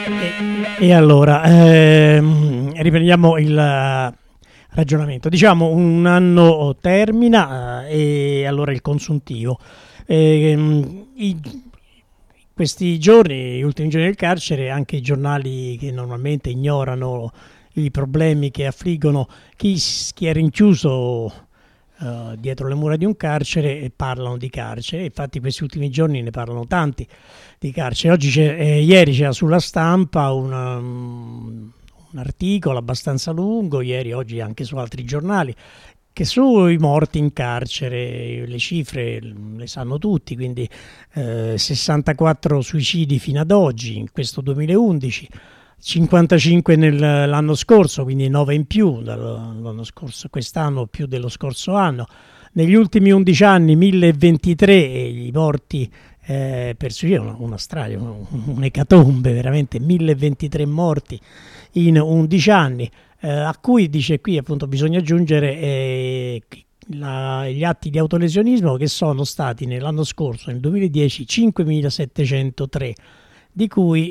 E allora riprendiamo il ragionamento. Diciamo un anno termina e allora il consuntivo. Questi giorni, gli ultimi giorni del carcere, anche i giornali che normalmente ignorano i problemi che affliggono chi è rinchiuso dietro le mura di un carcere e parlano di carcere. Infatti questi ultimi giorni ne parlano tanti di carcere. Ieri c'era sulla Stampa un articolo abbastanza lungo, oggi anche su altri giornali, che sui morti in carcere, le cifre le sanno tutti, quindi 64 suicidi fino ad oggi, in questo 2011, 55 l'anno scorso, quindi 9 in più dall'anno scorso, quest'anno più dello scorso anno. Negli ultimi 11 anni 1023 i morti per suicidio, una strage, un'ecatombe, veramente 1023 morti in 11 anni, a cui dice qui appunto bisogna aggiungere gli atti di autolesionismo che sono stati nell'anno scorso, nel 2010, 5.703, di cui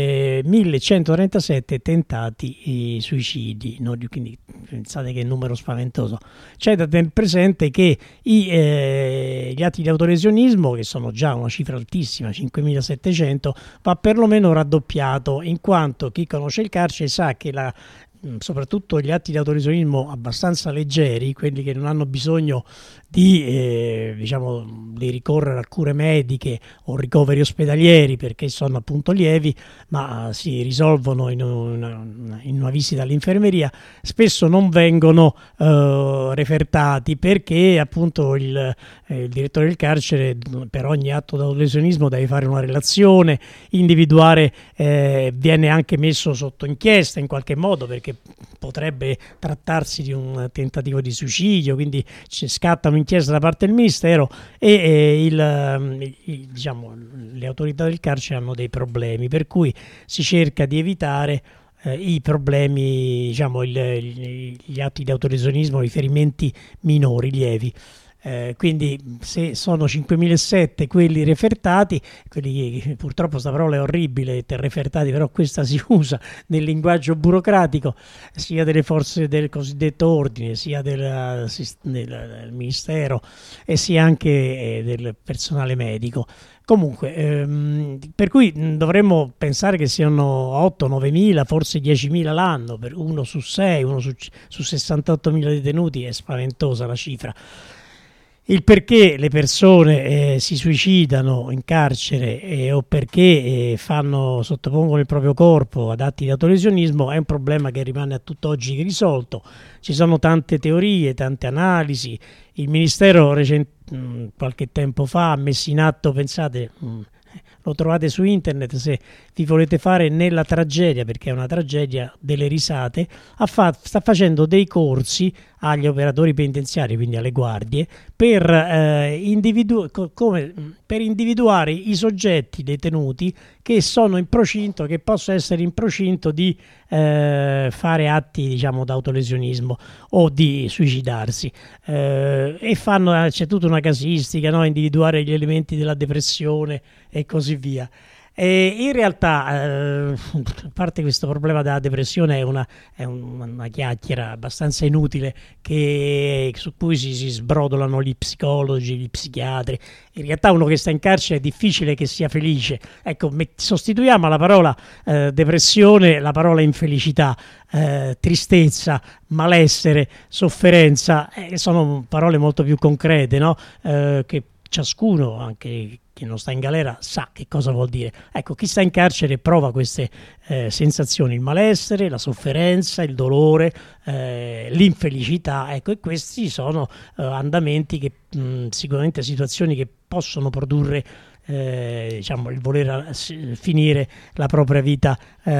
1.137 tentati suicidi, no? Quindi pensate che numero spaventoso. C'è da tenere presente che gli atti di autolesionismo, che sono già una cifra altissima, 5.700, va perlomeno raddoppiato, in quanto chi conosce il carcere sa che soprattutto gli atti di autolesionismo abbastanza leggeri, quelli che non hanno bisogno di ricorrere a cure mediche o ricoveri ospedalieri perché sono appunto lievi, ma si risolvono in una visita all'infermeria, spesso non vengono refertati perché appunto il direttore del carcere per ogni atto di autolesionismo deve fare una relazione, individuare, viene anche messo sotto inchiesta in qualche modo perché potrebbe trattarsi di un tentativo di suicidio, quindi scatta un'inchiesta da parte del Ministero e le autorità del carcere hanno dei problemi, per cui si cerca di evitare i problemi, gli atti di autolesionismo, i ferimenti minori, lievi. Quindi se sono 5.007 quelli refertati, quelli, purtroppo questa parola è orribile, refertati, però questa si usa nel linguaggio burocratico sia delle forze del cosiddetto ordine, sia del Ministero e sia anche del personale medico. Comunque, per cui dovremmo pensare che siano 8-9 mila, forse 10.000 l'anno, per uno su 6, uno su 68.000 detenuti, è spaventosa la cifra. Il perché le persone si suicidano in carcere o perché sottopongono il proprio corpo ad atti di autolesionismo è un problema che rimane a tutt'oggi irrisolto. Ci sono tante teorie, tante analisi. Il Ministero qualche tempo fa ha messo in atto, pensate, lo trovate su internet se vi volete fare nella tragedia, perché è una tragedia, delle risate, sta facendo dei corsi agli operatori penitenziari, quindi alle guardie, per individuare i soggetti detenuti che sono in procinto, che possono essere in procinto di fare atti d'autolesionismo o di suicidarsi, e c'è tutta una casistica, no? Individuare gli elementi della depressione e così via. E in realtà, a parte questo problema della depressione, è una chiacchiera abbastanza inutile su cui si sbrodolano gli psicologi, gli psichiatri. In realtà uno che sta in carcere è difficile che sia felice. Ecco, sostituiamo alla parola depressione la parola infelicità, tristezza, malessere, sofferenza, sono parole molto più concrete, no? Che ciascuno, anche chi non sta in galera, sa che cosa vuol dire. Ecco, chi sta in carcere prova queste sensazioni, il malessere, la sofferenza, il dolore, l'infelicità, ecco, e questi sono andamenti che sicuramente situazioni che possono produrre il voler finire la propria vita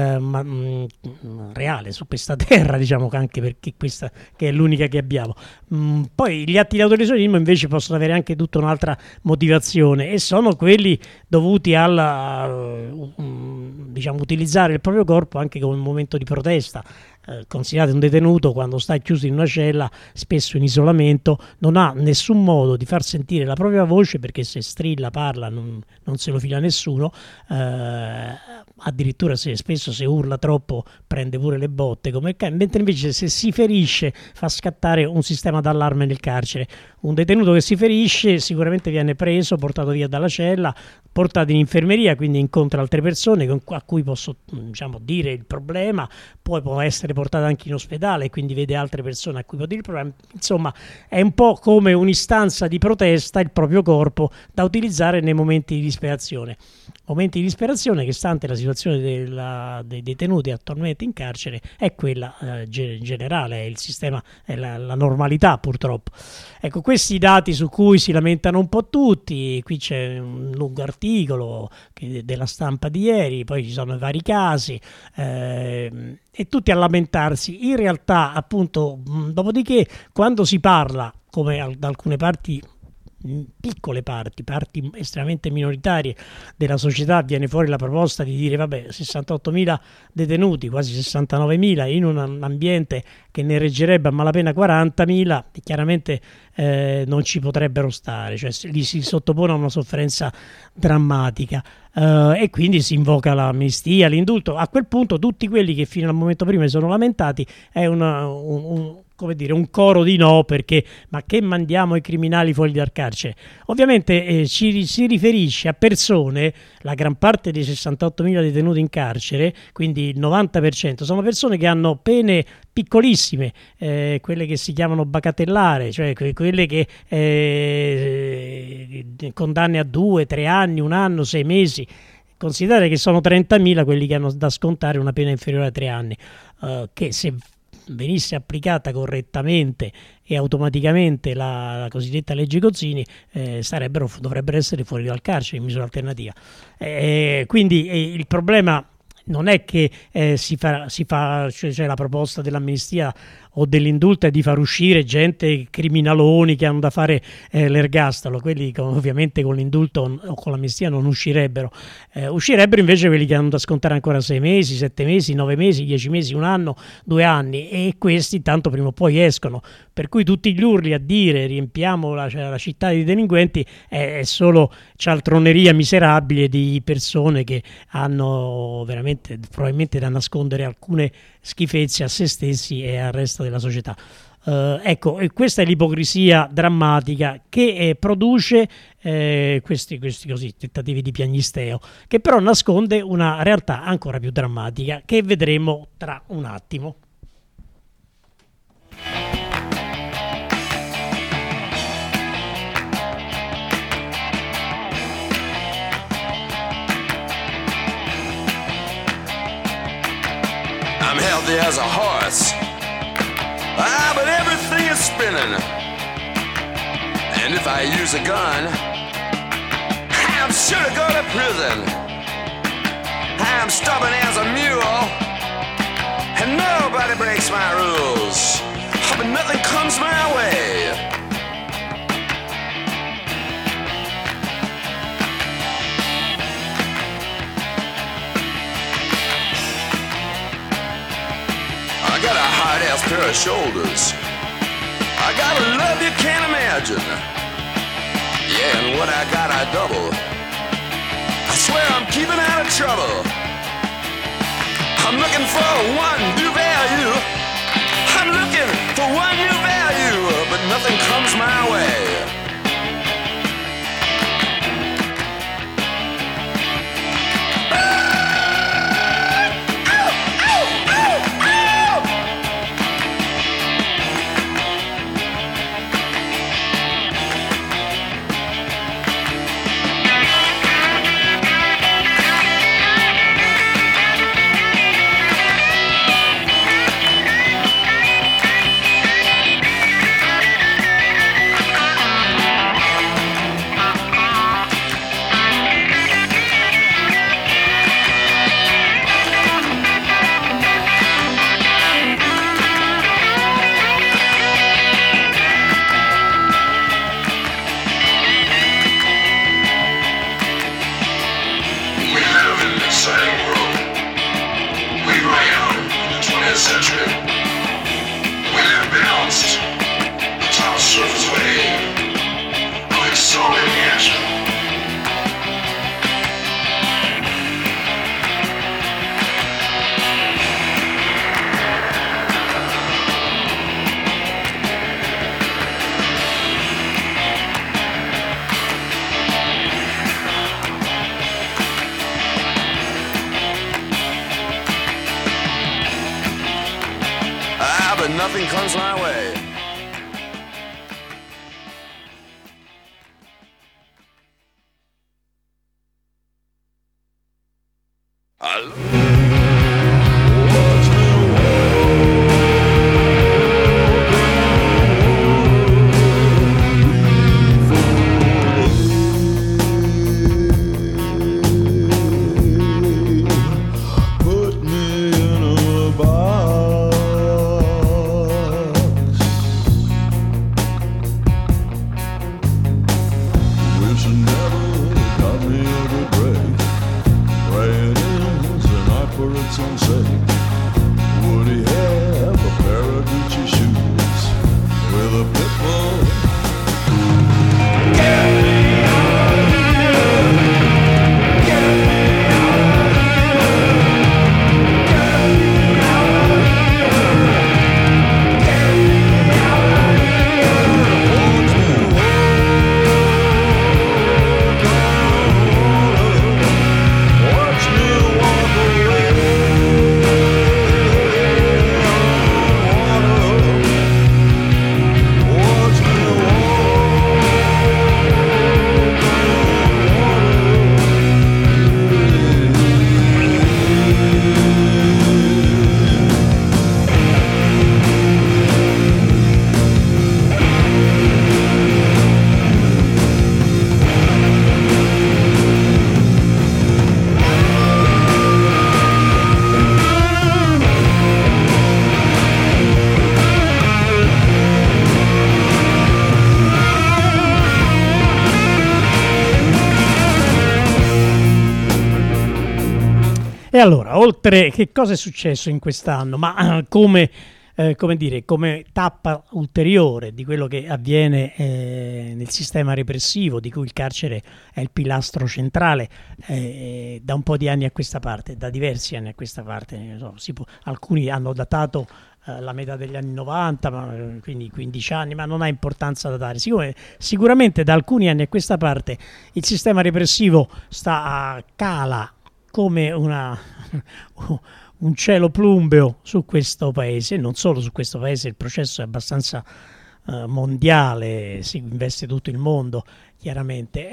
reale su questa terra, anche perché questa che è l'unica che abbiamo. Poi gli atti di autolesionismo invece possono avere anche tutta un'altra motivazione e sono quelli dovuti alla utilizzare il proprio corpo anche come un momento di protesta. Considerate un detenuto quando sta chiuso in una cella, spesso in isolamento, non ha nessun modo di far sentire la propria voce, perché se strilla, parla, non se lo fila nessuno, addirittura spesso se urla troppo prende pure le botte come il cane, mentre invece se si ferisce fa scattare un sistema d'allarme nel carcere. Un detenuto che si ferisce sicuramente viene preso, portato via dalla cella, portato in infermeria, quindi incontra altre persone a cui posso dire il problema, poi può essere portato anche in ospedale e quindi vede altre persone a cui può dire il problema. Insomma, è un po' come un'istanza di protesta il proprio corpo da utilizzare nei momenti di disperazione. Momenti di disperazione che, stante la situazione dei detenuti attualmente in carcere, è quella generale, è il sistema, è la normalità purtroppo. Ecco, questi dati su cui si lamentano un po' tutti, qui c'è un lungo articolo della Stampa di ieri, poi ci sono vari casi, e tutti a lamentarsi. In realtà, appunto, dopodiché, quando si parla, come da alcune parti, piccole parti estremamente minoritarie della società, viene fuori la proposta di dire 68.000 detenuti, quasi 69.000 in un ambiente che ne reggerebbe a malapena 40.000, chiaramente non ci potrebbero stare, cioè li si sottopone a una sofferenza drammatica, e quindi si invoca l'amnistia, l'indulto. A quel punto tutti quelli che fino al momento prima si sono lamentati è un coro di no, perché ma che mandiamo i criminali fuori dal carcere? Ovviamente si riferisce a persone, la gran parte dei 68.000 detenuti in carcere, quindi il 90%, sono persone che hanno pene piccolissime, quelle che si chiamano bagatellare, cioè quelle che condanne a 2, 3 anni, 1 anno, 6 mesi. Considerate che sono 30.000 quelli che hanno da scontare una pena inferiore a 3 anni, che se venisse applicata correttamente e automaticamente la cosiddetta legge Gozzini, dovrebbero essere fuori dal carcere in misura alternativa. Quindi il problema non è che c'è la proposta dell'amnistia o dell'indulto è di far uscire gente criminaloni che hanno da fare l'ergastolo. Quelli ovviamente con l'indulto o con l'amnistia non uscirebbero. Uscirebbero invece quelli che hanno da scontare ancora 6 mesi, 7 mesi, 9 mesi, 10 mesi, 1 anno, 2 anni, e questi tanto prima o poi escono. Per cui tutti gli urli a dire riempiamo la città di delinquenti è solo cialtroneria miserabile di persone che hanno veramente probabilmente da nascondere alcune schifezze a se stessi e al resto della società. Ecco, questa è l'ipocrisia drammatica che produce questi così tentativi di piagnisteo, che però nasconde una realtà ancora più drammatica che vedremo tra un attimo. I'm healthy as a horse, but everything is spinning. And if I use a gun, I'm sure to go to prison. I'm stubborn as a mule, and nobody breaks my rules, but nothing comes my way. I got a hard-ass pair of shoulders. I got a love you can't imagine. Yeah, and what I got, I double. I swear I'm keeping out of trouble. I'm looking for one new value. I'm looking for one new value, but nothing comes my way. century, when it bounced, the top surface wave of accelerating action. But nothing comes my way. E allora, oltre che cosa è successo in quest'anno, ma come tappa ulteriore di quello che avviene nel sistema repressivo, di cui il carcere è il pilastro centrale da un po' di anni a questa parte, da diversi anni a questa parte, alcuni hanno datato la metà degli anni 90, quindi 15 anni, ma non ha importanza da dare. Sicuramente da alcuni anni a questa parte il sistema repressivo cala come un cielo plumbeo su questo paese, non solo su questo paese, il processo è abbastanza mondiale, si investe tutto il mondo chiaramente.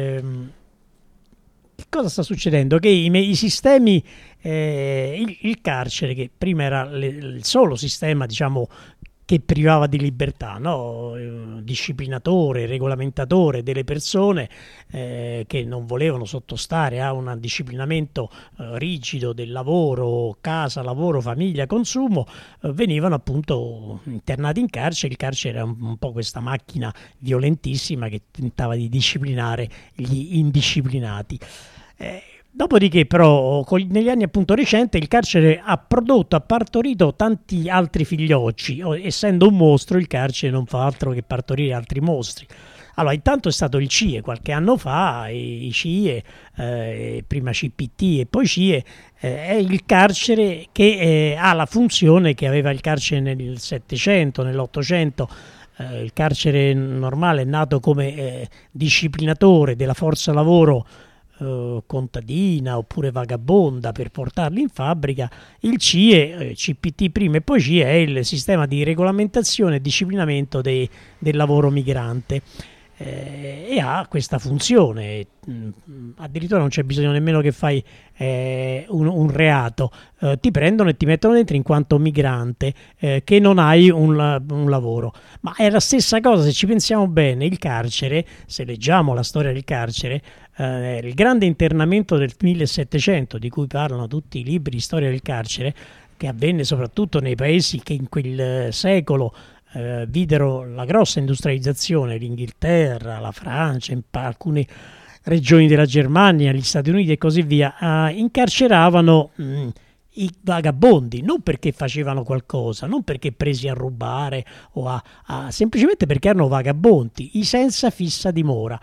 Che cosa sta succedendo? Che i sistemi, il carcere, che prima era il solo sistema, diciamo, che privava di libertà, no? Disciplinatore, regolamentatore delle persone che non volevano sottostare a un disciplinamento rigido del lavoro, casa, lavoro, famiglia, consumo, venivano appunto internati in carcere. Il carcere era un po' questa macchina violentissima che tentava di disciplinare gli indisciplinati. Dopodiché però negli anni appunto recenti il carcere ha partorito tanti altri figliocci. Essendo un mostro, il carcere non fa altro che partorire altri mostri. Allora, intanto è stato il CIE qualche anno fa, i CIE, prima CPT e poi CIE, è il carcere che ha la funzione che aveva il carcere nel Settecento, nell'Ottocento. Il carcere normale è nato come disciplinatore della forza lavoro contadina oppure vagabonda per portarli in fabbrica. Il CIE, CPT prima e poi CIE, è il sistema di regolamentazione e disciplinamento del lavoro migrante, e ha questa funzione. Addirittura non c'è bisogno nemmeno che fai un reato, ti prendono e ti mettono dentro in quanto migrante che non hai un lavoro. Ma è la stessa cosa, se ci pensiamo bene. Il carcere, se leggiamo la storia del carcere, il grande internamento del 1700, di cui parlano tutti i libri di storia del carcere, che avvenne soprattutto nei paesi che in quel secolo videro la grossa industrializzazione, l'Inghilterra, la Francia, alcune regioni della Germania, gli Stati Uniti e così via, incarceravano i vagabondi, non perché facevano qualcosa, non perché presi a rubare o semplicemente perché erano vagabondi, i senza fissa dimora.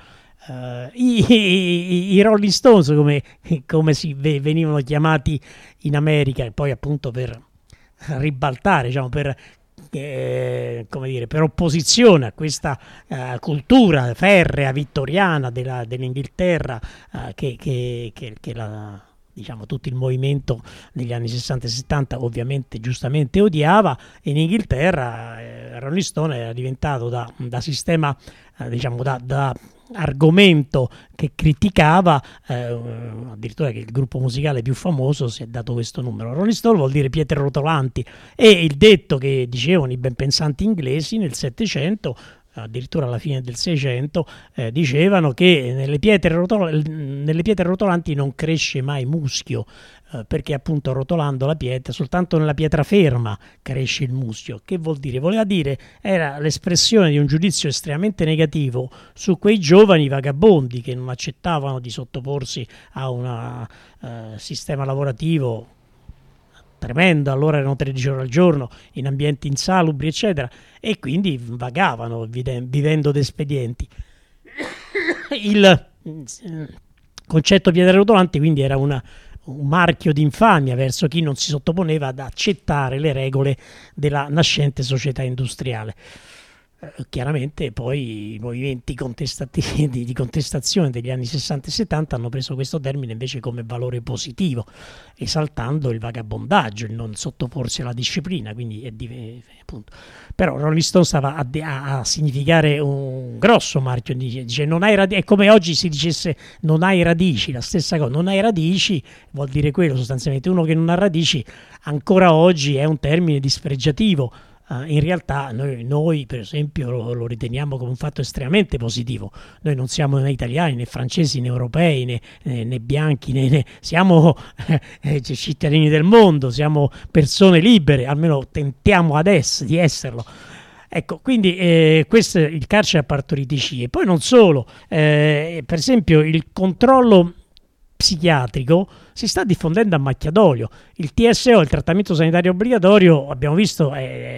I Rolling Stones, come venivano chiamati in America, e poi appunto per ribaltare, diciamo, come dire, per opposizione a questa cultura ferrea vittoriana dell'Inghilterra, che diciamo, tutto il movimento negli anni 60 e 70 ovviamente giustamente odiava. In Inghilterra Rolling Stone era diventato da sistema, diciamo, da argomento che criticava, addirittura che il gruppo musicale più famoso si è dato questo numero. Rolling Stone vuol dire pietre rotolanti, e il detto che dicevano i ben pensanti inglesi nel Settecento, addirittura alla fine del Seicento, dicevano che nelle pietre rotolanti non cresce mai muschio, perché appunto rotolando la pietra, soltanto nella pietra ferma cresce il muschio. Che vuol dire? Voleva dire, era l'espressione di un giudizio estremamente negativo su quei giovani vagabondi che non accettavano di sottoporsi a un sistema lavorativo tremendo. Allora erano 13 ore al giorno in ambienti insalubri, eccetera, e quindi vagavano vivendo d'espedienti. Il concetto pietre rotolanti quindi era un marchio di infamia verso chi non si sottoponeva ad accettare le regole della nascente società industriale. Chiaramente poi i movimenti di contestazione degli anni 60 e 70 hanno preso questo termine invece come valore positivo, esaltando il vagabondaggio, il non sottoporsi alla disciplina, quindi appunto. Però Rolling Stone stava a significare un grosso marchio, dice non hai radici, è come oggi si dicesse non hai radici, la stessa cosa, non hai radici vuol dire quello sostanzialmente, uno che non ha radici ancora oggi è un termine dispregiativo. In realtà noi per esempio lo riteniamo come un fatto estremamente positivo. Noi non siamo né italiani né francesi né europei né bianchi né siamo cittadini del mondo, siamo persone libere, almeno tentiamo adesso di esserlo. Ecco, quindi questo il carcere ha partorito i CIE. Poi non solo, per esempio il controllo psichiatrico si sta diffondendo a macchia d'olio. Il TSO, il trattamento sanitario obbligatorio, abbiamo visto,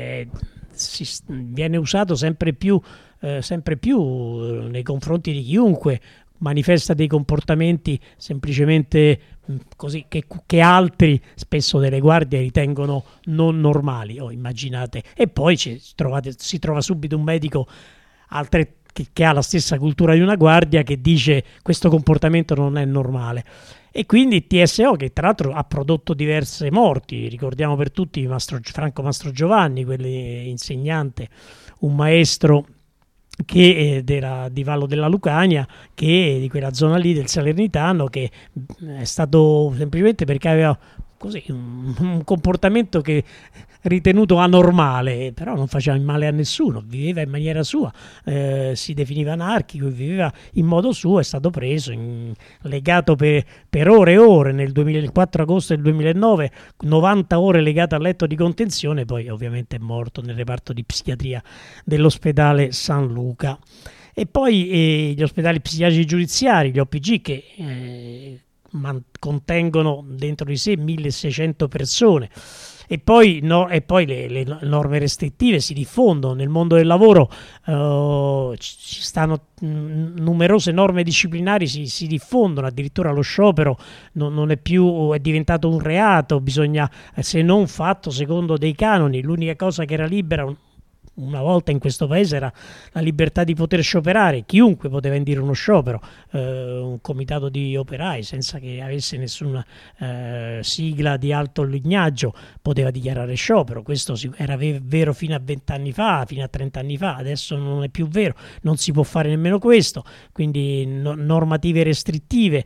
viene usato sempre più nei confronti di chiunque manifesta dei comportamenti semplicemente così che altri, spesso delle guardie, ritengono non normali. Immaginate, e poi si trova subito un medico che ha la stessa cultura di una guardia che dice questo comportamento non è normale. E quindi il TSO, che tra l'altro ha prodotto diverse morti, ricordiamo per tutti Franco Mastrogiovanni, quell'insegnante, un maestro che di Vallo della Lucania, che di quella zona lì del Salernitano, che è stato semplicemente perché aveva così un comportamento che ritenuto anormale, però non faceva male a nessuno, viveva in maniera sua, si definiva anarchico, viveva in modo suo, è stato preso, legato per ore e ore il 4 agosto del 2009, 90 ore legato al letto di contenzione, poi ovviamente è morto nel reparto di psichiatria dell'ospedale San Luca. E poi gli ospedali psichiatrici giudiziari, gli OPG, che contengono dentro di sé 1600 persone. E poi le norme restrittive si diffondono nel mondo del lavoro, ci stanno numerose norme disciplinari, si diffondono, addirittura lo sciopero non è più, è diventato un reato, bisogna, se non fatto secondo dei canoni, l'unica cosa che era libera una volta in questo paese era la libertà di poter scioperare, chiunque poteva indire uno sciopero, un comitato di operai senza che avesse nessuna sigla di alto lignaggio poteva dichiarare sciopero. Questo era vero fino a 20 anni fa, fino a 30 anni fa, adesso non è più vero, non si può fare nemmeno questo, quindi normative restrittive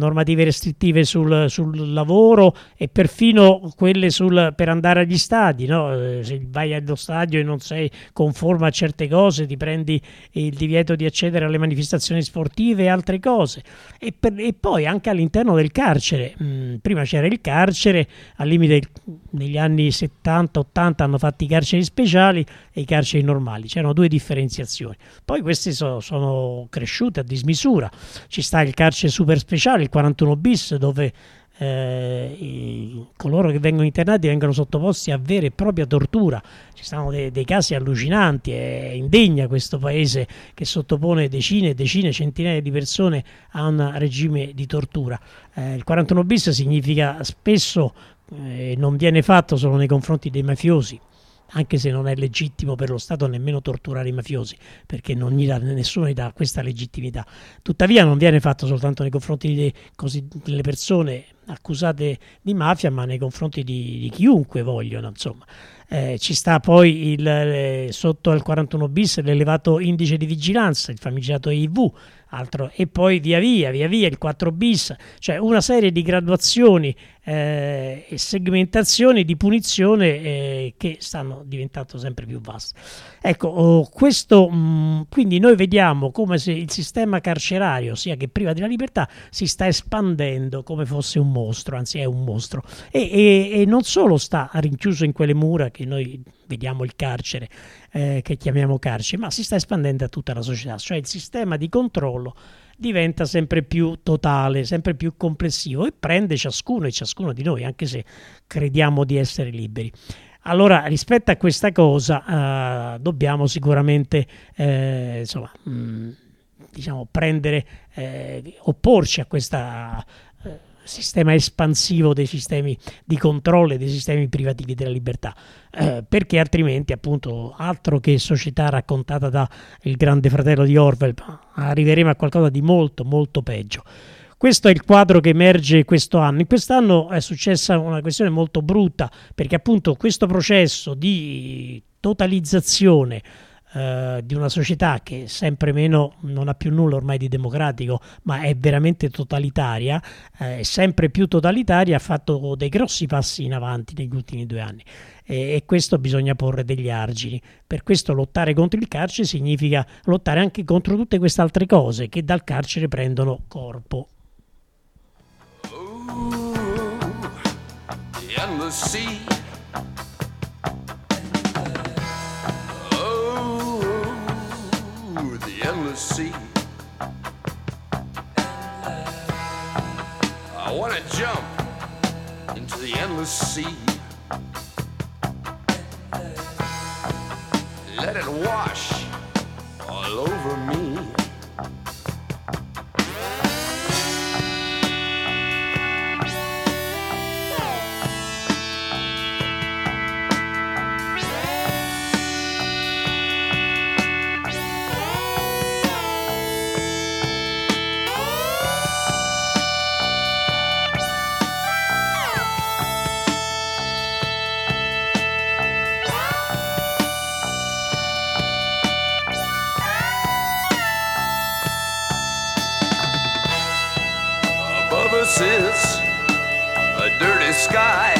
sul lavoro, e perfino quelle per andare agli stadi, no? Se vai allo stadio e non sei conforme a certe cose, ti prendi il divieto di accedere alle manifestazioni sportive e altre cose. E poi anche all'interno del carcere, prima c'era il carcere, al limite negli anni 70-80 hanno fatto i carceri speciali e i carceri normali, c'erano due differenziazioni, poi queste sono cresciute a dismisura. Ci sta il carcere super speciale, il 41 bis, dove coloro che vengono internati vengono sottoposti a vera e propria tortura. Ci sono dei casi allucinanti, è indegna questo paese che sottopone decine e decine, centinaia di persone a un regime di tortura. Il 41 bis significa spesso non viene fatto solo nei confronti dei mafiosi, anche se non è legittimo per lo Stato nemmeno torturare i mafiosi, perché nessuno gli dà questa legittimità. Tuttavia non viene fatto soltanto nei confronti delle persone accusate di mafia, ma nei confronti di chiunque vogliono, insomma. Ci sta poi sotto al 41 bis l'elevato indice di vigilanza, il famigerato IV, e poi via via il 4 bis, cioè una serie di graduazioni e segmentazioni di punizione che stanno diventando sempre più vaste. Ecco, quindi noi vediamo come se il sistema carcerario, sia che priva della libertà, si sta espandendo come fosse un mostro, anzi è un mostro, e non solo sta rinchiuso in quelle mura che noi vediamo il carcere, che chiamiamo carcere, ma si sta espandendo a tutta la società, cioè il sistema di controllo diventa sempre più totale, sempre più complessivo e prende ciascuno di noi, anche se crediamo di essere liberi. Allora, rispetto a questa cosa dobbiamo sicuramente opporci a questa sistema espansivo dei sistemi di controllo e dei sistemi privativi della libertà, perché altrimenti, appunto, altro che società raccontata da Il Grande Fratello di Orwell, arriveremo a qualcosa di molto molto peggio. Questo è il quadro che emerge questo anno. In quest'anno è successa una questione molto brutta, perché appunto questo processo di totalizzazione di una società che sempre meno non ha più nulla ormai di democratico, ma è veramente totalitaria, sempre più totalitaria, ha fatto dei grossi passi in avanti negli ultimi 2 anni, e questo bisogna porre degli argini. Per questo lottare contro il carcere significa lottare anche contro tutte queste altre cose che dal carcere prendono corpo. Sea. I want to jump into the endless sea. Let it wash all over me. Is a dirty sky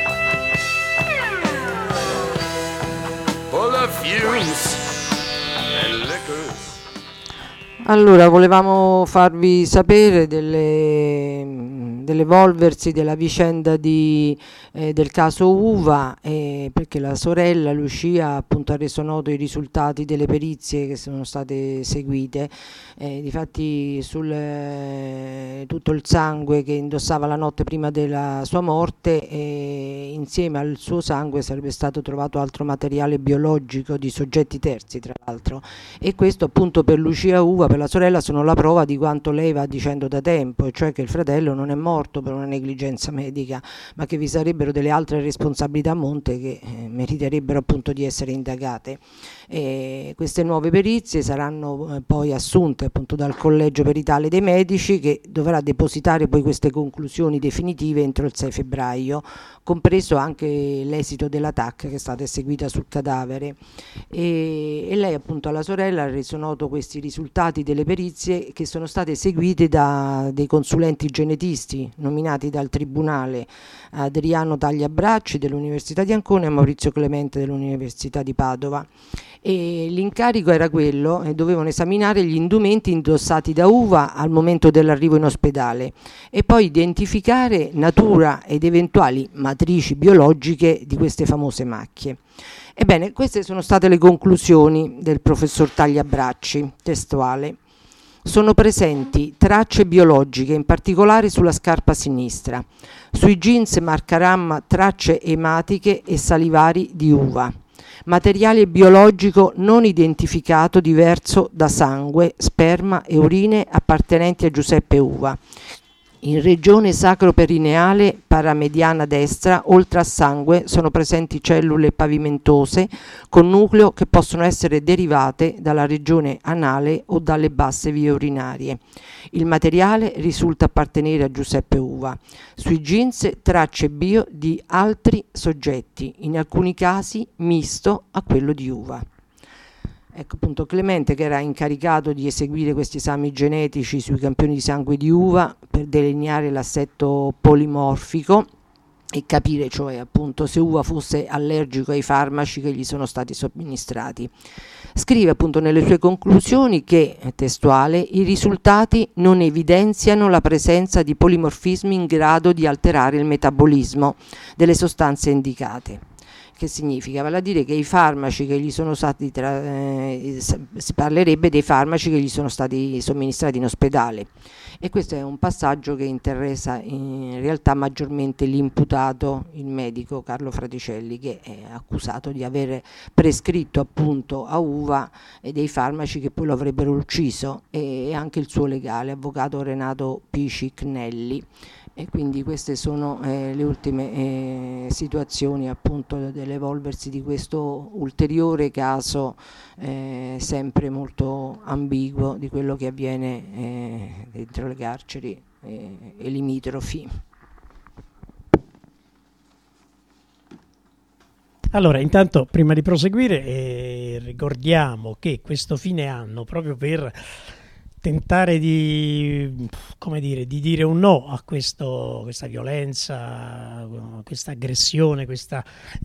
full of fumes and liquors. Allora, volevamo farvi sapere dell'evolversi della vicenda del caso Uva, perché la sorella Lucia appunto ha reso noto i risultati delle perizie che sono state seguite. Difatti tutto il sangue che indossava la notte prima della sua morte, insieme al suo sangue sarebbe stato trovato altro materiale biologico di soggetti terzi, tra l'altro, e questo appunto per Lucia Uva, per la sorella, sono la prova di quanto lei va dicendo da tempo, e cioè che il fratello non è morto per una negligenza medica, ma che vi sarebbero delle altre responsabilità a monte che meriterebbero appunto di essere indagate. Queste nuove perizie saranno poi assunte appunto dal collegio peritale dei medici, che dovrà depositare poi queste conclusioni definitive entro il 6 febbraio, compreso anche l'esito della TAC che è stata eseguita sul cadavere, e lei appunto alla sorella ha reso noto questi risultati delle perizie che sono state eseguite da dei consulenti genetisti nominati dal tribunale, Adriano Tagliabracci dell'Università di Ancona e Maurizio Clemente dell'Università di Padova. E l'incarico era quello, dovevano esaminare gli indumenti indossati da Uva al momento dell'arrivo in ospedale e poi identificare natura ed eventuali matrici biologiche di queste famose macchie. Ebbene, queste sono state le conclusioni del professor Tagliabracci, testuale. Sono presenti tracce biologiche, in particolare sulla scarpa sinistra. Sui jeans Marcaram tracce ematiche e salivari di uva. Materiale biologico non identificato diverso da sangue, sperma e urine appartenenti a Giuseppe Uva. In regione sacroperineale paramediana destra, oltre a sangue, sono presenti cellule pavimentose con nucleo che possono essere derivate dalla regione anale o dalle basse vie urinarie. Il materiale risulta appartenere a Giuseppe Uva. Sui jeans tracce bio di altri soggetti, in alcuni casi misto a quello di Uva. Ecco appunto Clemente, che era incaricato di eseguire questi esami genetici sui campioni di sangue di Uva per delineare l'assetto polimorfico e capire cioè appunto se Uva fosse allergico ai farmaci che gli sono stati somministrati. Scrive appunto nelle sue conclusioni che, testuale, i risultati non evidenziano la presenza di polimorfismi in grado di alterare il metabolismo delle sostanze indicate. Che significa? Vale a dire che i farmaci che gli sono stati si parlerebbe dei farmaci che gli sono stati somministrati in ospedale, e questo è un passaggio che interessa in realtà maggiormente l'imputato, il medico Carlo Fraticelli, che è accusato di aver prescritto appunto a Uva dei farmaci che poi lo avrebbero ucciso, e anche il suo legale, avvocato Renato Picicnelli. E quindi queste sono le ultime situazioni appunto dell'evolversi di questo ulteriore caso sempre molto ambiguo di quello che avviene dentro le carceri e limitrofi. Allora, intanto prima di proseguire ricordiamo che questo fine anno, proprio per tentare di dire un no a questa violenza, questa aggressione, questa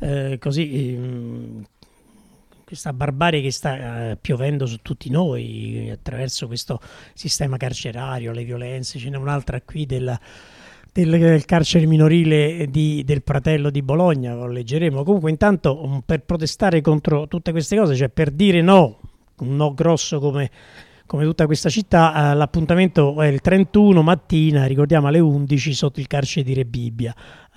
barbarie che sta piovendo su tutti noi attraverso questo sistema carcerario, le violenze. Ce n'è un'altra qui del carcere minorile del Pratello di Bologna, lo leggeremo. Comunque intanto, per protestare contro tutte queste cose, cioè per dire no, un no grosso come tutta questa città, l'appuntamento è il 31 mattina, ricordiamo alle 11, sotto il carcere di Rebibbia.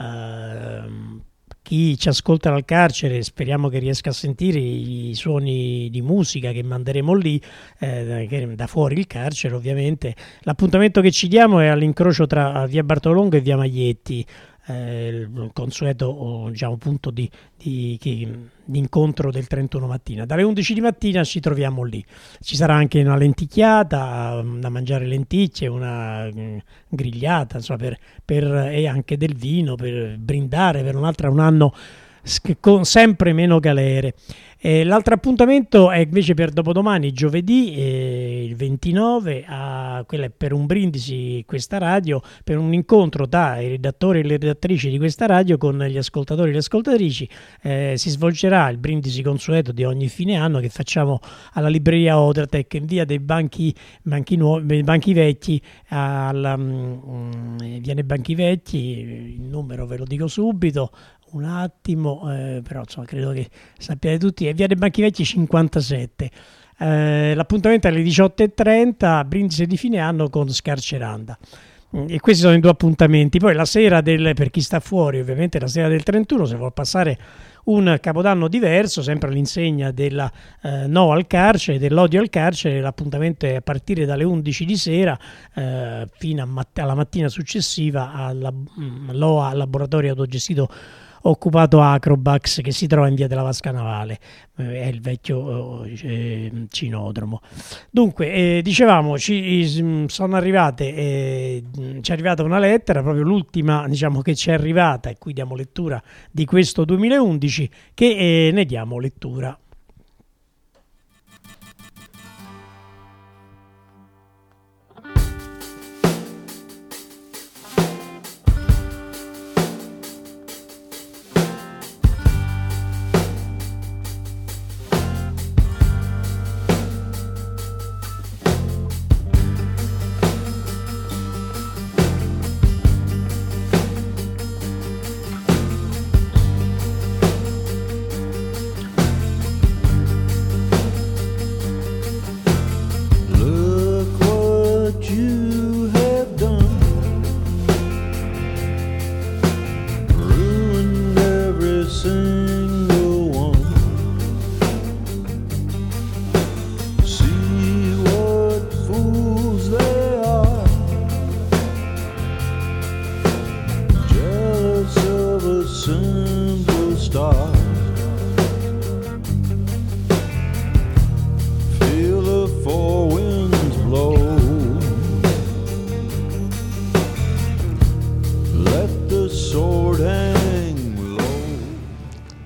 Chi ci ascolta dal carcere, speriamo che riesca a sentire i suoni di musica che manderemo lì, da fuori il carcere ovviamente. L'appuntamento che ci diamo è all'incrocio tra via Bartolongo e via Maglietti, il consueto punto di incontro del 31 mattina. Dalle 11 di mattina ci troviamo lì. Ci sarà anche una lenticchiata da mangiare, lenticchie, una grigliata, insomma, e anche del vino per brindare per un anno con sempre meno galere. L'altro appuntamento è invece per dopodomani, giovedì, il 29, quello è per un brindisi questa radio, per un incontro tra i redattori e le redattrici di questa radio con gli ascoltatori e le ascoltatrici. Si svolgerà il brindisi consueto di ogni fine anno che facciamo alla libreria Odratec in via dei banchi vecchi, viene Banchi Vecchi, il numero ve lo dico subito, un attimo, però insomma credo che sappiate tutti, è via dei Banchi Vecchi 57. L'appuntamento è alle 18:30, brindisi di fine anno con Scarceranda. E questi sono i due appuntamenti. Poi la sera per chi sta fuori, ovviamente la sera del 31, se vuol passare un capodanno diverso, sempre all'insegna della no al carcere, dell'odio al carcere, l'appuntamento è a partire dalle 11 di sera fino alla mattina successiva al laboratorio autogestito occupato Acrobax, che si trova in via della Vasca Navale, è il vecchio cinodromo. Dunque, dicevamo, ci è arrivata una lettera, proprio l'ultima che ci è arrivata, e qui diamo lettura di questo 2011, che ne diamo lettura.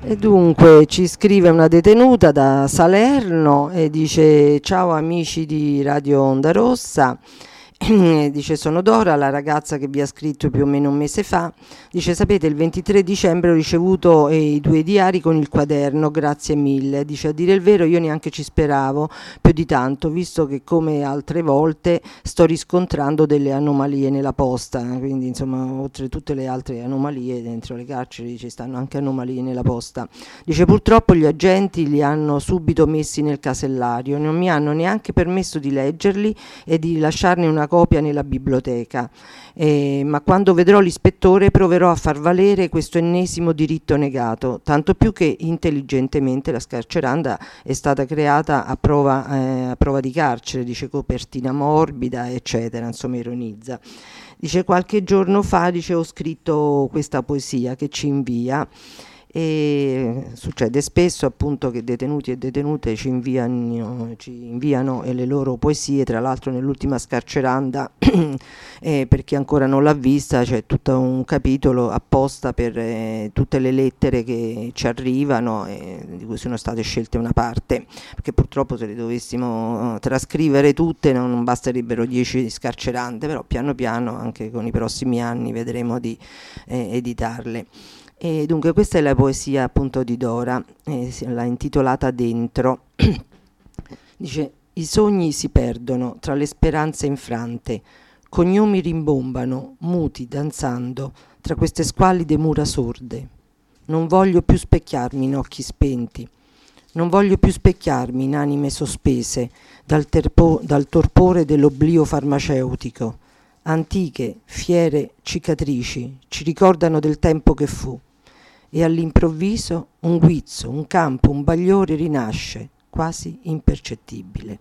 E dunque ci scrive una detenuta da Salerno e dice: ciao amici di Radio Onda Rossa. Dice: sono Dora, la ragazza che vi ha scritto più o meno un mese fa. Dice: sapete, il 23 dicembre ho ricevuto i 2 diari con il quaderno, grazie mille. Dice: a dire il vero io neanche ci speravo più di tanto, visto che come altre volte sto riscontrando delle anomalie nella posta, quindi insomma oltre tutte le altre anomalie dentro le carceri ci stanno anche anomalie nella posta. Dice: purtroppo gli agenti li hanno subito messi nel casellario, non mi hanno neanche permesso di leggerli e di lasciarne una copia nella biblioteca, ma quando vedrò l'ispettore proverò a far valere questo ennesimo diritto negato, tanto più che intelligentemente la scarceranda è stata creata a prova di carcere, dice, copertina morbida eccetera, insomma ironizza. Dice: qualche giorno fa, dice, ho scritto questa poesia che ci invia. E succede spesso appunto che detenuti e detenute ci inviano le loro poesie. Tra l'altro nell'ultima scarceranda per chi ancora non l'ha vista c'è tutto un capitolo apposta per tutte le lettere che ci arrivano, di cui sono state scelte una parte, perché purtroppo se le dovessimo trascrivere tutte non basterebbero 10 scarcerande, però piano piano anche con i prossimi anni vedremo di editarle. E dunque questa è la poesia appunto di Dora, l'ha intitolata Dentro. Dice: i sogni si perdono tra le speranze infrante, cognomi rimbombano, muti, danzando, tra queste squallide mura sorde. Non voglio più specchiarmi in occhi spenti, non voglio più specchiarmi in anime sospese dal torpore dell'oblio farmaceutico. Antiche, fiere cicatrici ci ricordano del tempo che fu. E all'improvviso un guizzo, un campo, un bagliore rinasce, quasi impercettibile.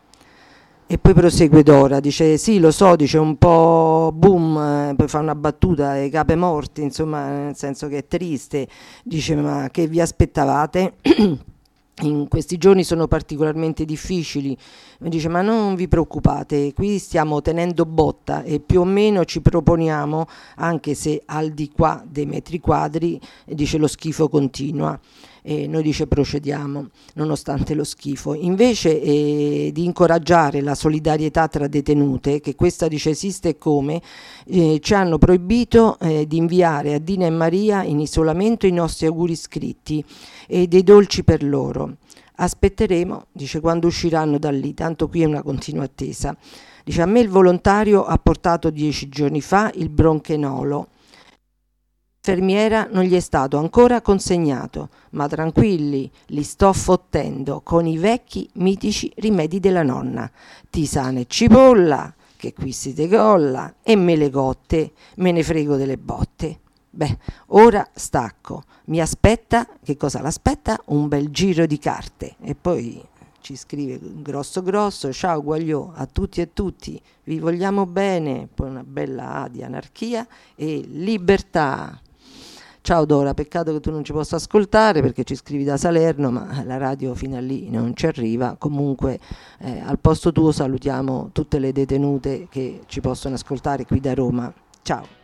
E poi prosegue Dora, dice: sì, lo so, dice, un po' boom, poi fa una battuta ai capi morti, insomma, nel senso che è triste. Dice: ma che vi aspettavate? In questi giorni sono particolarmente difficili. Dice: ma non vi preoccupate, qui stiamo tenendo botta e più o meno ci proponiamo, anche se al di qua dei metri quadri, dice, lo schifo continua. E noi, dice, procediamo nonostante lo schifo, invece di incoraggiare la solidarietà tra detenute, che questa, dice, esiste e come, ci hanno proibito di inviare a Dina e Maria in isolamento i nostri auguri scritti e dei dolci per loro. Aspetteremo, dice, quando usciranno da lì, tanto qui è una continua attesa. Dice: a me il volontario ha portato 10 giorni fa il bronchenolo. L'infermiera non gli è stato ancora consegnato, ma tranquilli, li sto fottendo con i vecchi mitici rimedi della nonna. Tisana e cipolla, che qui si decolla, e melecotte, me ne frego delle botte. Beh, ora stacco. Mi aspetta, che cosa l'aspetta? Un bel giro di carte. E poi ci scrive grosso grosso: ciao Guagliò a tutti e tutti, vi vogliamo bene. Poi una bella A di anarchia e libertà. Ciao Dora, peccato che tu non ci possa ascoltare perché ci scrivi da Salerno, ma la radio fino a lì non ci arriva. Comunque al posto tuo salutiamo tutte le detenute che ci possono ascoltare qui da Roma. Ciao.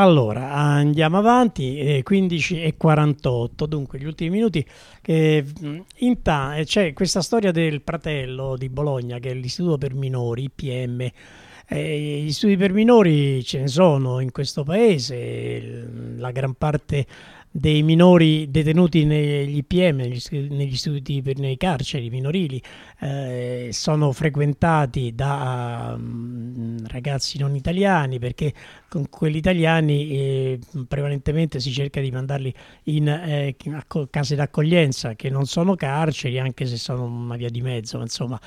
Allora, andiamo avanti, 15:48, dunque gli ultimi minuti. C'è questa storia del Pratello di Bologna, che è l'Istituto per Minori, IPM. Gli studi per minori ce ne sono in questo paese, la gran parte dei minori detenuti negli IPM, negli istituti nei carceri minorili, sono frequentati da ragazzi non italiani, perché con quelli italiani prevalentemente si cerca di mandarli in case d'accoglienza, che non sono carceri, anche se sono una via di mezzo, insomma.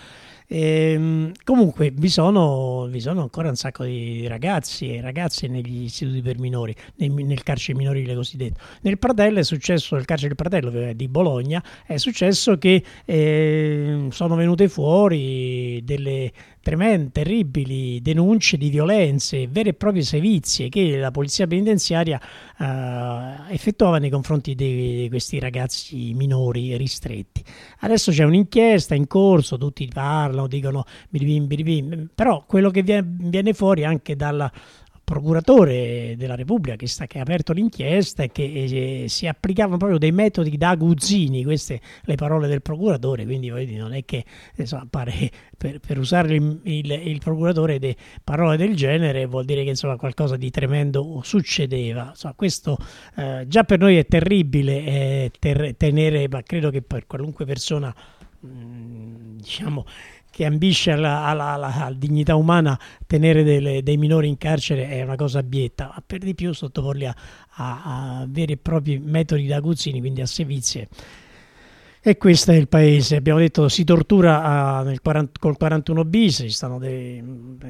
Comunque vi sono ancora un sacco di ragazzi e ragazze negli istituti per minori, nel carcere minorile cosiddetto. Nel Pratello è successo, nel carcere del Pratello di Bologna, è successo che sono venute fuori delle terribili denunce di violenze, vere e proprie sevizie che la polizia penitenziaria effettuava nei confronti di questi ragazzi minori ristretti. Adesso c'è un'inchiesta in corso, tutti parlano, dicono biribim, però quello che viene fuori anche dal procuratore della Repubblica che ha aperto l'inchiesta è che si applicavano proprio dei metodi da aguzzini, queste le parole del procuratore, quindi non è che pare per usare il procuratore de parole del genere vuol dire che qualcosa di tremendo succedeva. Questo già per noi è terribile tenere, ma credo che per qualunque persona diciamo che ambisce alla dignità umana, tenere dei minori in carcere è una cosa abietta, ma per di più sottoporli a veri e propri metodi da aguzzini, quindi a sevizie. E questo è il paese. Abbiamo detto si tortura col 41 bis, ci stanno dei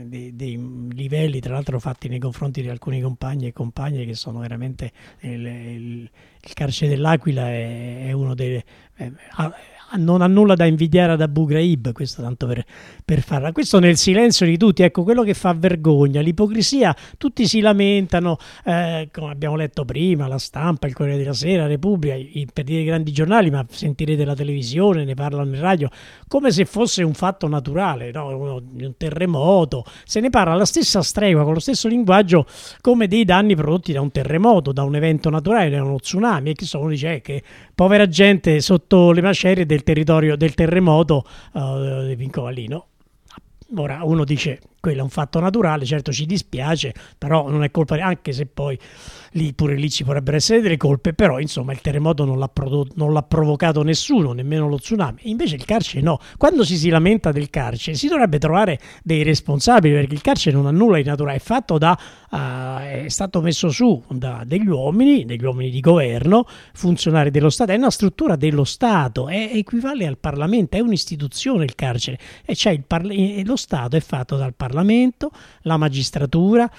livelli tra l'altro fatti nei confronti di alcuni compagni e compagne che sono veramente il carcere dell'Aquila è uno dei non ha nulla da invidiare ad Abu Ghraib, questo tanto per farla. Questo nel silenzio di tutti, ecco quello che fa vergogna, l'ipocrisia. Tutti si lamentano, come abbiamo letto prima, la Stampa, il Corriere della Sera, la Repubblica, per dire i grandi giornali, ma sentirete la televisione, ne parlano in radio, come se fosse un fatto naturale, no? Un terremoto, se ne parla alla stessa stregua, con lo stesso linguaggio, come dei danni prodotti da un terremoto, da un evento naturale, da uno tsunami, e che uno dice che povera gente sotto le macerie del territorio del terremoto di Vincovallino. Ora uno dice quello è un fatto naturale, certo ci dispiace, però non è colpa, anche se poi lì ci potrebbero essere delle colpe, però insomma il terremoto non l'ha provocato nessuno, nemmeno lo tsunami. E invece il carcere no. Quando si lamenta del carcere si dovrebbe trovare dei responsabili, perché il carcere non ha nulla di naturale, è fatto è stato messo su da degli uomini di governo, funzionari dello Stato, è una struttura dello Stato, equivale al Parlamento, è un'istituzione il carcere, e lo Stato è fatto dal Parlamento, la magistratura,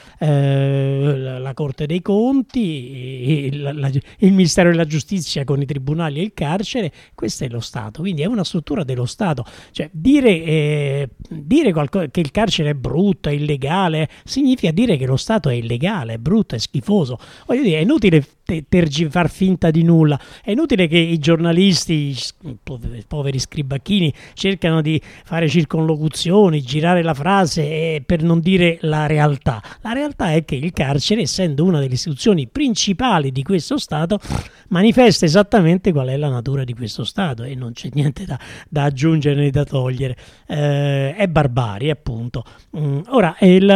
la Corte dei Conti, il Ministero della Giustizia con i tribunali e il carcere. Questo è lo Stato, quindi è una struttura dello Stato. Cioè dire che il carcere è brutto, è illegale, significa dire che lo Stato è illegale, è brutto, è schifoso. Voglio dire, è inutile far finta di nulla, è inutile che i giornalisti, poveri scribacchini, cercano di fare circonlocuzioni, girare la frase per non dire la realtà. La realtà è che il carcere, essendo una delle istituzioni principali di questo Stato, manifesta esattamente qual è la natura di questo Stato, e non c'è niente da aggiungere né da togliere. È barbarie, appunto. Ora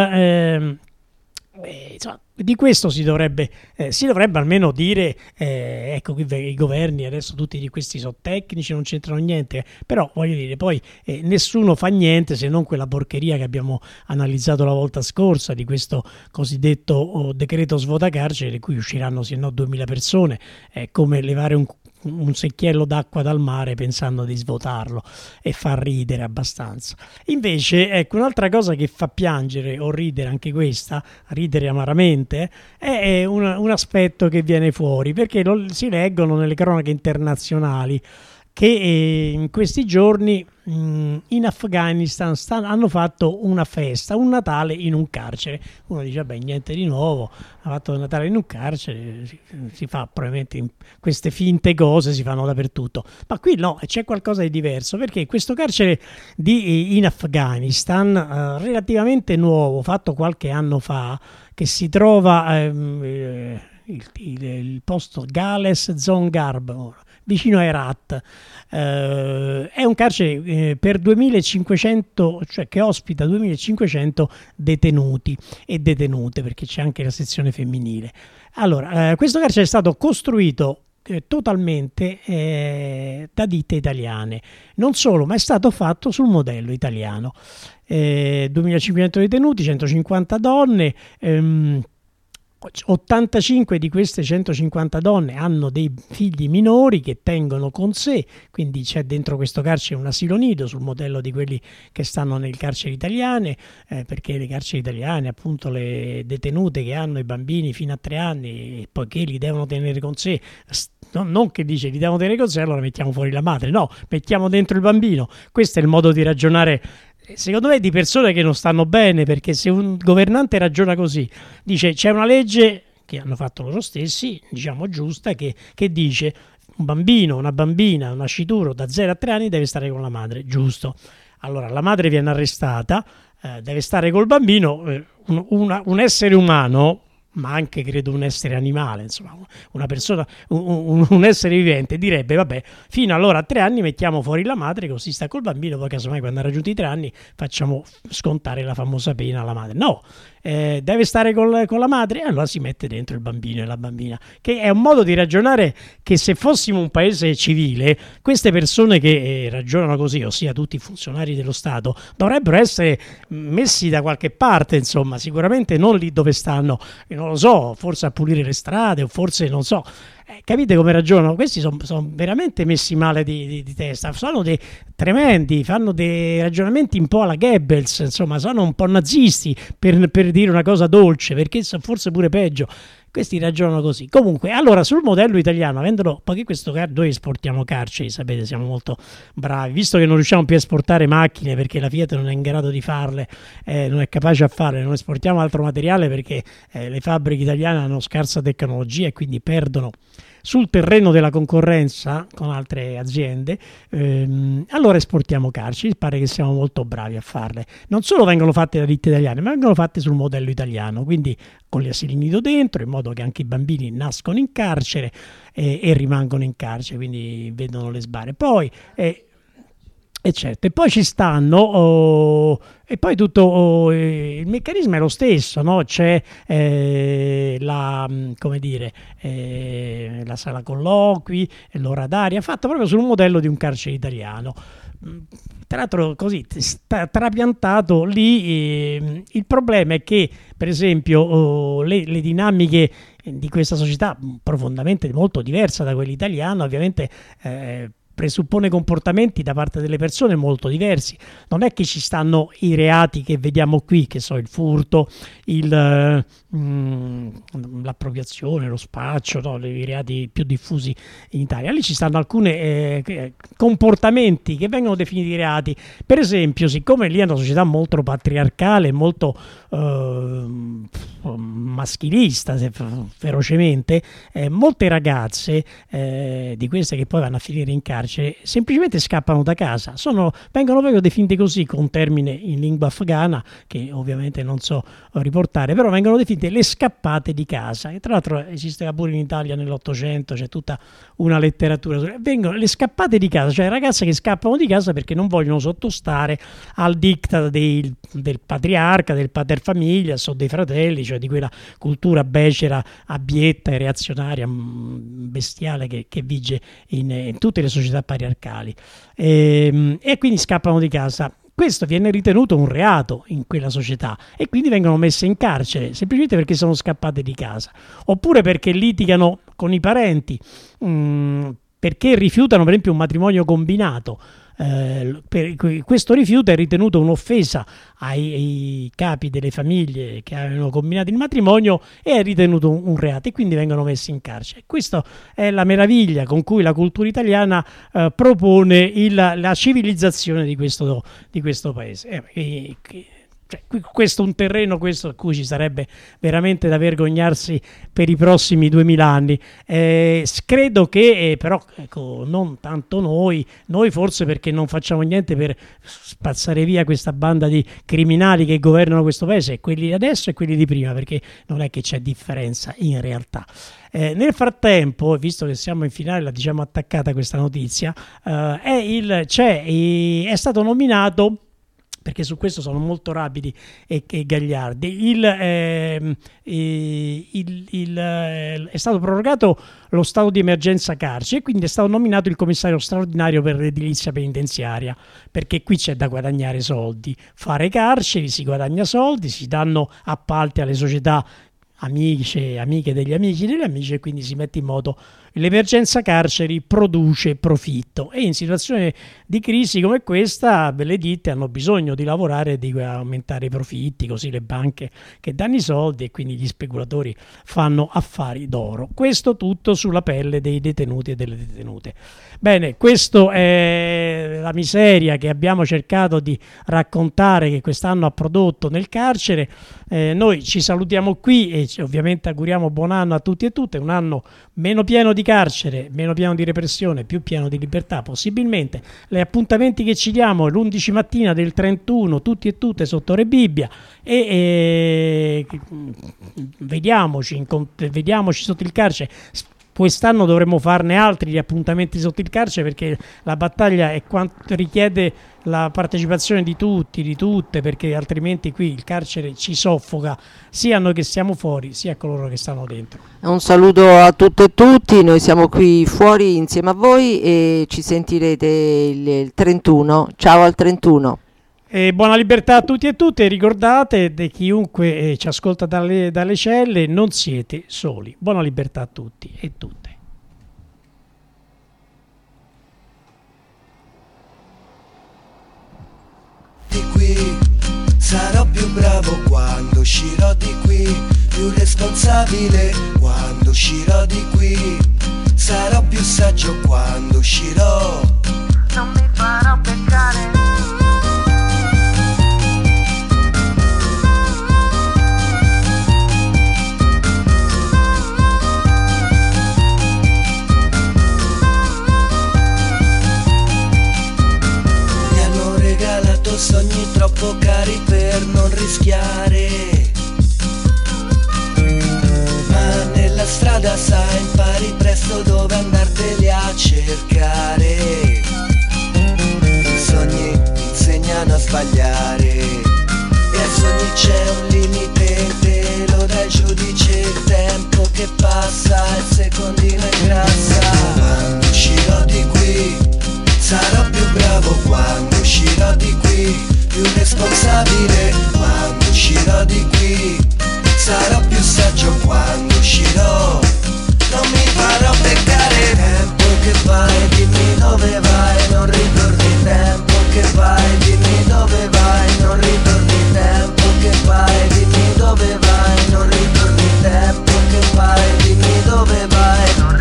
insomma, di questo si dovrebbe almeno dire, ecco qui i governi adesso tutti di questi sono tecnici, non c'entrano niente, però voglio dire poi nessuno fa niente se non quella porcheria che abbiamo analizzato la volta scorsa di questo cosiddetto decreto svuota carcere, di cui usciranno se no 2000 persone. È come levare un secchiello d'acqua dal mare pensando di svuotarlo, e fa ridere abbastanza. Invece ecco un'altra cosa che fa piangere o ridere, anche questa ridere amaramente, è un aspetto che viene fuori, perché si leggono nelle cronache internazionali che in questi giorni in Afghanistan hanno fatto una festa, un Natale in un carcere. Uno dice vabbè, niente di nuovo, ha fatto il Natale in un carcere, si fa probabilmente queste finte cose si fanno dappertutto, ma qui no, c'è qualcosa di diverso, perché questo carcere in Afghanistan relativamente nuovo, fatto qualche anno fa, che si trova il posto Gales Zongarb, vicino a Herat. È un carcere per 2500, cioè che ospita 2500 detenuti e detenute, perché c'è anche la sezione femminile. Allora, questo carcere è stato costruito totalmente da ditte italiane, non solo, ma è stato fatto sul modello italiano. 2500 detenuti, 150 donne, 85 di queste 150 donne hanno dei figli minori che tengono con sé, quindi c'è dentro questo carcere un asilo nido sul modello di quelli che stanno nelle carceri italiane, perché le carceri italiane, appunto, le detenute che hanno i bambini fino a 3 anni, poiché li devono tenere con sé, non che dice li devono tenere con sé, allora mettiamo fuori la madre, no, mettiamo dentro il bambino. Questo è il modo di ragionare, secondo me, di persone che non stanno bene, perché se un governante ragiona così, dice c'è una legge che hanno fatto loro stessi, diciamo giusta, che dice un bambino, una bambina, un nascituro da 0 a 3 anni deve stare con la madre, giusto. Allora la madre viene arrestata, deve stare col bambino, un essere umano, ma anche credo un essere animale, insomma una persona, un essere vivente direbbe vabbè, fino allora a 3 anni mettiamo fuori la madre, così sta col bambino, poi casomai quando ha raggiunto i 3 anni facciamo scontare la famosa pena alla madre. No, deve stare con la madre, allora si mette dentro il bambino e la bambina, che è un modo di ragionare che, se fossimo un paese civile, queste persone che ragionano così, ossia tutti i funzionari dello Stato, dovrebbero essere messi da qualche parte, insomma, sicuramente non lì dove stanno, non lo so, forse a pulire le strade, o forse non so. Capite come ragionano? Questi sono veramente messi male di testa, sono dei tremendi, fanno dei ragionamenti un po' alla Goebbels, insomma, sono un po' nazisti, per dire una cosa dolce, perché sono forse pure peggio. Questi ragionano così. Comunque, allora, sul modello italiano, avendolo, poiché noi esportiamo carceri, sapete, siamo molto bravi, visto che non riusciamo più a esportare macchine perché la Fiat non è in grado di farle, non è capace a farle, non esportiamo altro materiale perché le fabbriche italiane hanno scarsa tecnologia e quindi perdono sul terreno della concorrenza con altre aziende, allora esportiamo carceri. Pare che siamo molto bravi a farle. Non solo vengono fatte da ditte italiane, ma vengono fatte sul modello italiano, quindi con gli asili nido dentro, in modo che anche i bambini nascono in carcere e rimangono in carcere, quindi vedono le sbarre. Poi e certo, e poi ci stanno, e poi tutto il meccanismo è lo stesso, no? C'è la sala colloqui, l'ora d'aria, fatta proprio sul modello di un carcere italiano. Tra l'altro così trapiantato lì. Il problema è che, per esempio, le dinamiche di questa società, profondamente molto diversa da quella italiana, ovviamente presuppone comportamenti da parte delle persone molto diversi. Non è che ci stanno i reati che vediamo qui, che so, il furto, l'appropriazione, lo spaccio, no? I reati più diffusi in Italia. Lì ci stanno alcuni comportamenti che vengono definiti reati. Per esempio, siccome lì è una società molto patriarcale, molto maschilista ferocemente, molte ragazze di queste che poi vanno a finire in carcere semplicemente scappano da casa, vengono proprio definite così, con un termine in lingua afghana che ovviamente non so riportare, però vengono definite le scappate di casa, e tra l'altro esisteva pure in Italia nell'800, c'è tutta una letteratura. Vengono le scappate di casa, cioè ragazze che scappano di casa perché non vogliono sottostare al diktat del patriarca, del paterfamiglia, dei fratelli, cioè di quella cultura becera, abietta e reazionaria, bestiale che vige in tutte le società patriarcali, e quindi scappano di casa. Questo viene ritenuto un reato in quella società e quindi vengono messe in carcere semplicemente perché sono scappate di casa, oppure perché litigano con i parenti, perché rifiutano per esempio un matrimonio combinato. Questo rifiuto è ritenuto un'offesa ai capi delle famiglie che avevano combinato il matrimonio e è ritenuto un reato, e quindi vengono messi in carcere. Questa è la meraviglia con cui la cultura italiana propone la civilizzazione di questo paese. Cioè, questo è un terreno a cui ci sarebbe veramente da vergognarsi per i prossimi 2000 anni. Credo che però ecco, non tanto noi forse perché non facciamo niente per spazzare via questa banda di criminali che governano questo paese, quelli di adesso e quelli di prima, perché non è che c'è differenza in realtà. Nel frattempo, visto che siamo in finale, la diciamo attaccata questa notizia, è stato nominato, perché su questo sono molto rapidi e gagliardi, è stato prorogato lo stato di emergenza carcere e quindi è stato nominato il commissario straordinario per l'edilizia penitenziaria, perché qui c'è da guadagnare soldi, fare carceri si guadagna soldi, si danno appalti alle società amiche degli amici e quindi si mette in moto l'emergenza carceri, produce profitto, e in situazioni di crisi come questa le ditte hanno bisogno di lavorare e di aumentare i profitti, così le banche che danno i soldi e quindi gli speculatori fanno affari d'oro. Questo tutto sulla pelle dei detenuti e delle detenute. Bene, questa è la miseria che abbiamo cercato di raccontare, che quest'anno ha prodotto nel carcere. Noi ci salutiamo qui e ovviamente auguriamo buon anno a tutti e tutte, un anno meno pieno di carcere, meno pieno di repressione, più pieno di libertà possibilmente. Gli appuntamenti che ci diamo l'11 mattina del 31, tutti e tutte sotto Rebibbia, e vediamoci sotto il carcere. Quest'anno dovremmo farne altri di appuntamenti sotto il carcere, perché la battaglia è quanto richiede la partecipazione di tutti, di tutte, perché altrimenti qui il carcere ci soffoca, sia noi che siamo fuori, sia coloro che stanno dentro. Un saluto a tutte e tutti, noi siamo qui fuori insieme a voi e ci sentirete il 31. Ciao al 31. Buona libertà a tutti e tutte, ricordate, di chiunque ci ascolta dalle celle, non siete soli. Buona libertà a tutti e tutte. Di qui sarò più bravo quando uscirò di qui, più responsabile quando uscirò di qui, sarò più saggio quando uscirò, non mi farò beccare. Sogni troppo cari per non rischiare, ma nella strada sai impari presto dove andarteli a cercare. I sogni insegnano a sbagliare e ai sogni c'è un limite, te lo dà il giudice, il tempo che passa, il secondino ingrassa. Quando uscirò di qui sarò più bravo quando uscirò di qui, più responsabile quando uscirò di qui, sarò più saggio quando uscirò, non mi farò beccare. Tempo che vai, dimmi dove vai, non ritorni. Tempo che vai, dimmi dove vai, non ritorni. Tempo che vai, dimmi dove vai, non ritorni. Tempo che vai, dimmi dove vai, non ritorni.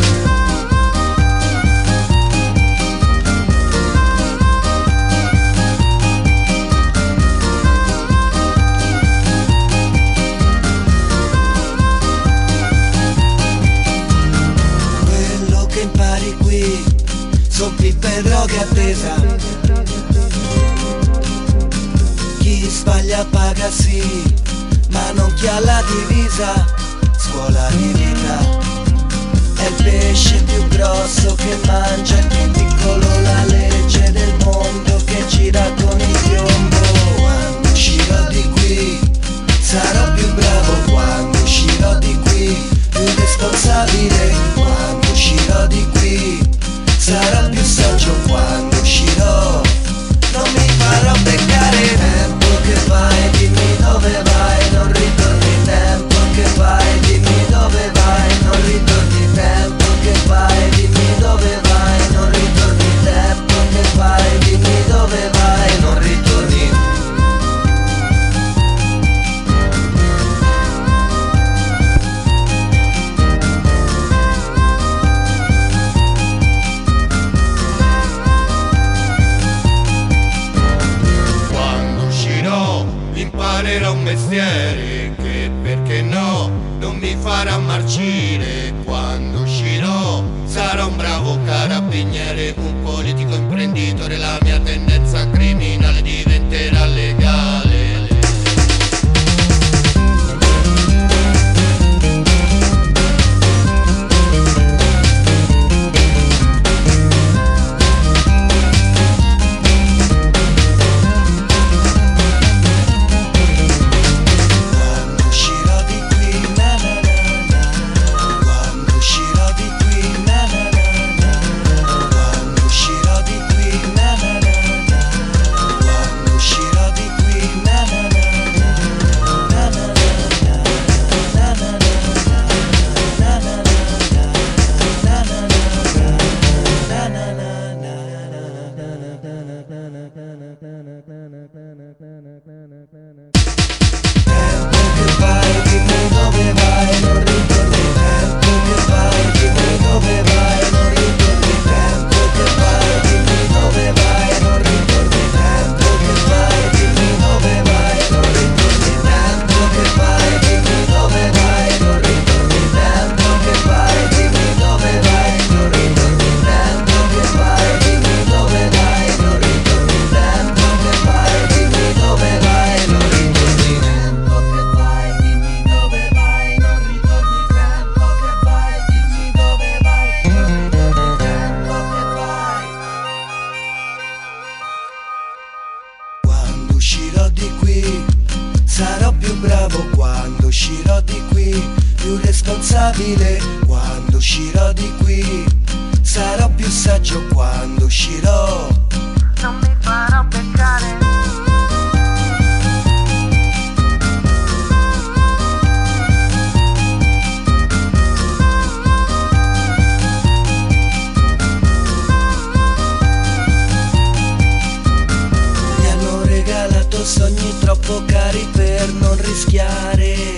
Son pippe e droghe attesa, chi sbaglia paga sì, ma non chi ha la divisa. Scuola di vita è il pesce più grosso che mangia il più piccolo, la legge del mondo che gira con il piombo. Quando uscirò di qui sarò più bravo quando uscirò di qui, più responsabile quando uscirò di qui, sarò più saggio quando uscirò, non mi farò beccare. Tempo che vai, dimmi dove vai, non ritorni. Tempo che vai, dimmi dove vai, non ritorni. Tempo che vai, dimmi dove vai, non ritorni. Tempo che vai, dimmi dove vai, non ritorni. carabiniere, un politico imprenditore, la mia tendenza criminale diventerà legale. Quando uscirò di qui sarò più saggio, quando uscirò non mi farò beccare. Mi hanno regalato sogni troppo cari per non rischiare.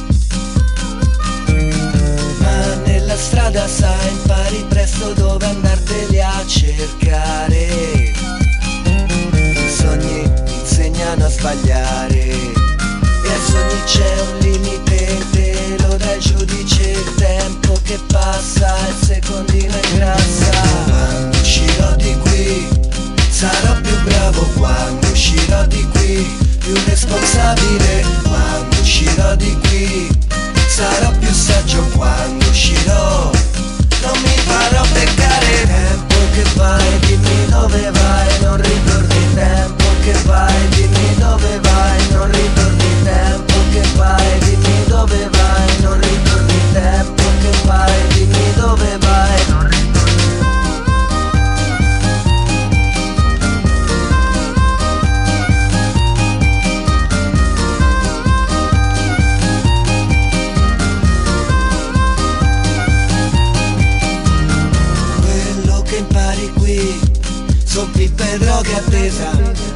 La strada sai, impari presto dove andarteli a cercare. I sogni insegnano a sbagliare e ai sogni c'è un limite, te lo dà il giudice. Il tempo che passa, il secondino ingrassa. Quando uscirò di qui sarò più bravo, quando uscirò di qui più responsabile, quando uscirò di qui sarò più saggio, quando uscirò non mi farò beccare. Tempo che vai, dimmi dove vai, non ritorni. Tempo che vai, dimmi dove vai, non ritorni. Tempo che vai, dimmi dove vai, non ritorni. Tempo che vai, dimmi dove vai, non ritorni. Son pippe e droghe attesa.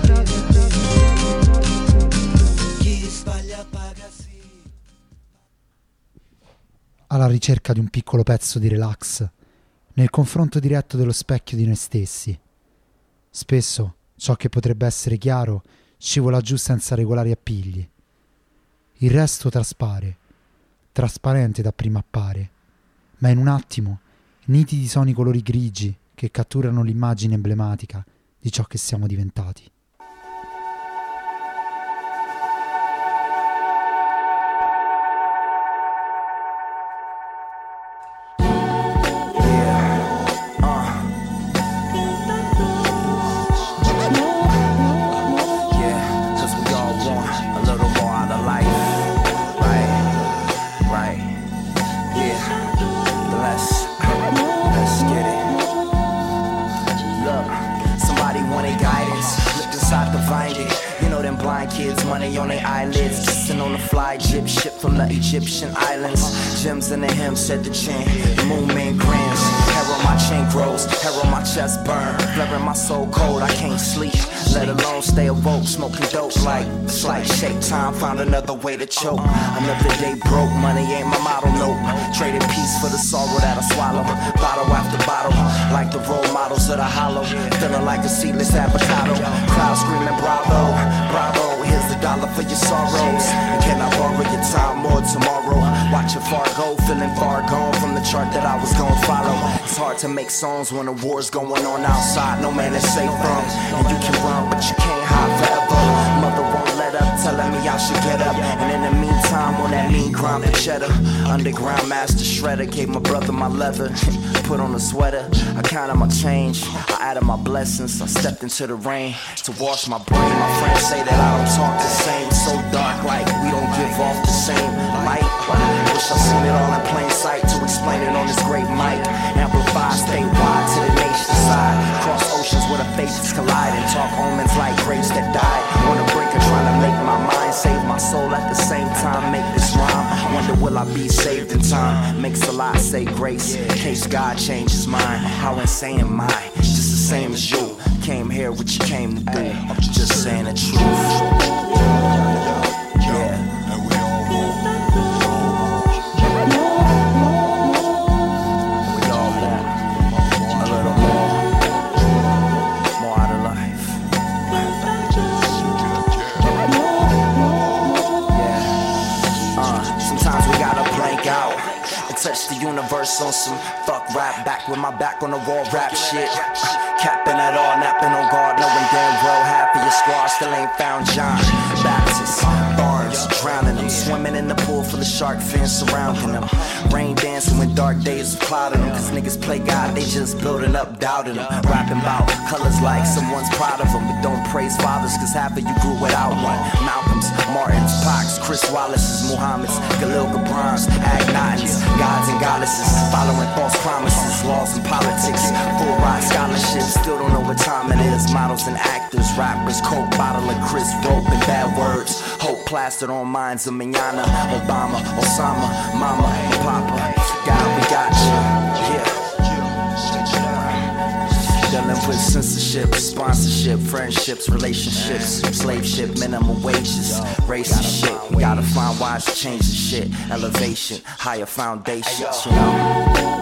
Chi sbaglia paga sì. Alla ricerca di un piccolo pezzo di relax nel confronto diretto dello specchio di noi stessi. Spesso ciò che potrebbe essere chiaro scivola giù senza regolari appigli. Il resto traspare, trasparente dapprima appare, ma in un attimo nitidi sono i colori grigi che catturano l'immagine emblematica di ciò che siamo diventati. Kids, money on their eyelids, kissing on the fly jib ship from the Egyptian islands. Gems in the hem, said the chin. The moon man grins. Hair on my chin grows, hair on my chest burn. Flaring my soul cold, I can't sleep. Let alone stay awoke, smoking dope like it's like shake time. Found another way to choke. Another day broke, money ain't my motto, nope. Traded peace for the sorrow that I swallow. Bottle after bottle, like the role models of the hollow. Feeling like a seedless avocado. Crowd screaming bravo, bravo. Here's the dollar $1 for your sorrows. And can I borrow your time more tomorrow? Watching Fargo, feeling far gone from the chart that I was gonna follow. It's hard to make songs when the war's going on outside. No man is safe from. And you can run, but you can't hide forever. Mother won't let up, telling me I should get up. And in the meantime, on that mean grind for cheddar. Underground master shredder, gave my brother my leather. Put on a sweater, I counted my change. I added my blessings, I stepped into the rain to wash my brain. My friends say that I don't talk the same. So dark, like we don't give off the same light. Wish I seen it all in plain sight to explain it on this great mic. Amplify statewide to the nation's side. Cross oceans where the faces collide and talk omens like grapes that died. On the brink of trying to make my mind, save my soul at the same time. Make this rhyme. I wonder will I be saved in time? Makes a lot say grace in case God changed his mind. How insane am I? Just the same as you. Came here what you came to do. I'm just saying the truth. Yeah. Touch the universe on some fuck rap. Back with my back on the wall rap shit. Capping at all, napping on guard, knowing damn well half of your squad still ain't found John Baptist. Barnes, drowning them, swimming in the pool full of shark fins surrounding them. Rain dancing when dark days have clouded them. Cause niggas play God, they just building up, doubting them. Rapping about colors like someone's proud of them. But don't praise fathers, cause half of you grew without one. Malcolm's, Martin's, Pacs, Chris Wallace's, Muhammad's, Khalil Gibran's, Aghnatons, gods and goddesses, following false promises, laws and politics, full ride scholarships, still don't know what time it is. Models and actors, rappers, coke bottle of Chris rope and bad words. Hope plastered on minds of Mañana, Obama, Osama, Mama, and Papa. God, we got you, yeah. Dealing with censorship, sponsorship, friendships, relationships, slave ship, minimum wages, racist shit. We gotta find ways to change the shit, elevation, higher foundations, you know.